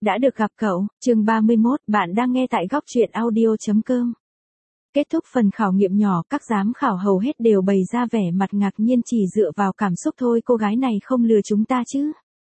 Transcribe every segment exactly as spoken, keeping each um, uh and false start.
Đã được gặp cậu, chương ba mươi mốt, bạn đang nghe tại góc truyện audio.com. Kết thúc phần khảo nghiệm nhỏ, các giám khảo hầu hết đều bày ra vẻ mặt ngạc nhiên, chỉ dựa vào cảm xúc thôi cô gái này không lừa chúng ta chứ.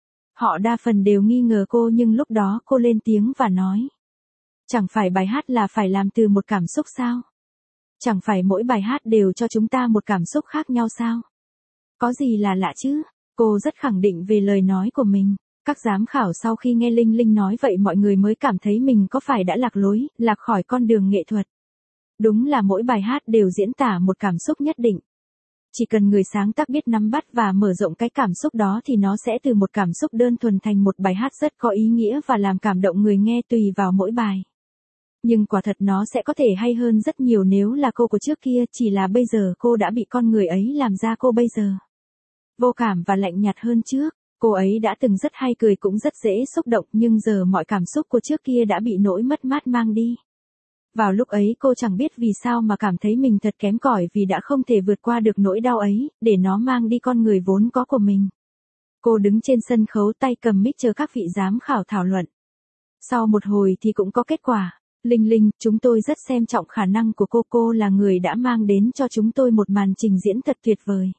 Họ đa phần đều nghi ngờ cô, nhưng lúc đó cô lên tiếng và nói. Chẳng phải bài hát là phải làm từ một cảm xúc sao? Chẳng phải mỗi bài hát đều cho chúng ta một cảm xúc khác nhau sao? Có gì là lạ chứ? Cô rất khẳng định về lời nói của mình. Các giám khảo sau khi nghe Linh Linh nói vậy mọi người mới cảm thấy mình có phải đã lạc lối, lạc khỏi con đường nghệ thuật. Đúng là mỗi bài hát đều diễn tả một cảm xúc nhất định. Chỉ cần người sáng tác biết nắm bắt và mở rộng cái cảm xúc đó thì nó sẽ từ một cảm xúc đơn thuần thành một bài hát rất có ý nghĩa và làm cảm động người nghe tùy vào mỗi bài. Nhưng quả thật nó sẽ có thể hay hơn rất nhiều nếu là cô của trước kia, chỉ là bây giờ cô đã bị con người ấy làm ra cô bây giờ. Vô cảm và lạnh nhạt hơn trước. Cô ấy đã từng rất hay cười, cũng rất dễ xúc động, nhưng giờ mọi cảm xúc của trước kia đã bị nỗi mất mát mang đi. Vào lúc ấy cô chẳng biết vì sao mà cảm thấy mình thật kém cỏi vì đã không thể vượt qua được nỗi đau ấy, để nó mang đi con người vốn có của mình. Cô đứng trên sân khấu tay cầm mic chờ các vị giám khảo thảo luận. Sau một hồi thì cũng có kết quả. Linh Linh, chúng tôi rất xem trọng khả năng của cô, cô là người đã mang đến cho chúng tôi một màn trình diễn thật tuyệt vời.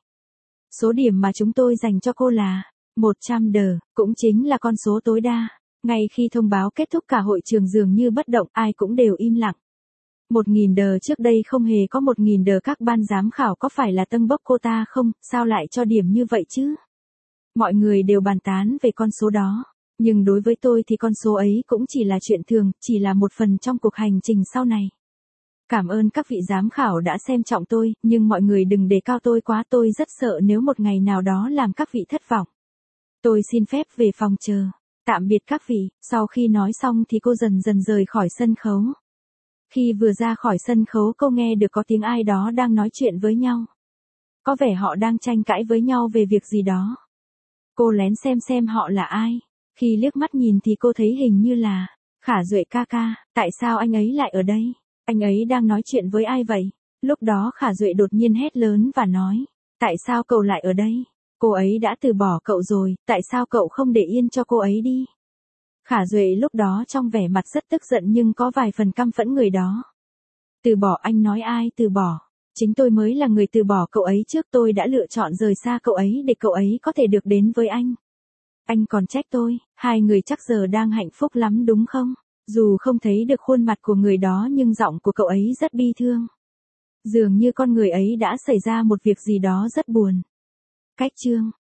Số điểm mà chúng tôi dành cho cô là một trăm đờ, cũng chính là con số tối đa. Ngay khi thông báo kết thúc cả hội trường dường như bất động, ai cũng đều im lặng. một nghìn đờ, trước đây không hề có một nghìn đờ, các ban giám khảo có phải là tâng bốc cô ta không, sao lại cho điểm như vậy chứ? Mọi người đều bàn tán về con số đó. Nhưng đối với tôi thì con số ấy cũng chỉ là chuyện thường, chỉ là một phần trong cuộc hành trình sau này. Cảm ơn các vị giám khảo đã xem trọng tôi, nhưng mọi người đừng đề cao tôi quá, tôi rất sợ nếu một ngày nào đó làm các vị thất vọng. Tôi xin phép về phòng chờ. Tạm biệt các vị. Sau khi nói xong thì cô dần dần rời khỏi sân khấu. Khi vừa ra khỏi sân khấu cô nghe được có tiếng ai đó đang nói chuyện với nhau. Có vẻ họ đang tranh cãi với nhau về việc gì đó. Cô lén xem xem họ là ai. Khi liếc mắt nhìn thì cô thấy hình như là Khả Duệ ca ca. Tại sao anh ấy lại ở đây? Anh ấy đang nói chuyện với ai vậy? Lúc đó Khả Duệ đột nhiên hét lớn và nói. Tại sao cậu lại ở đây? Cô ấy đã từ bỏ cậu rồi, tại sao cậu không để yên cho cô ấy đi? Khả Duệ lúc đó trong vẻ mặt rất tức giận nhưng có vài phần căm phẫn người đó. Từ bỏ? Anh nói ai từ bỏ? Chính tôi mới là người từ bỏ cậu ấy trước, tôi đã lựa chọn rời xa cậu ấy để cậu ấy có thể được đến với anh. Anh còn trách tôi, hai người chắc giờ đang hạnh phúc lắm đúng không? Dù không thấy được khuôn mặt của người đó nhưng giọng của cậu ấy rất bi thương. Dường như con người ấy đã xảy ra một việc gì đó rất buồn. Cách chương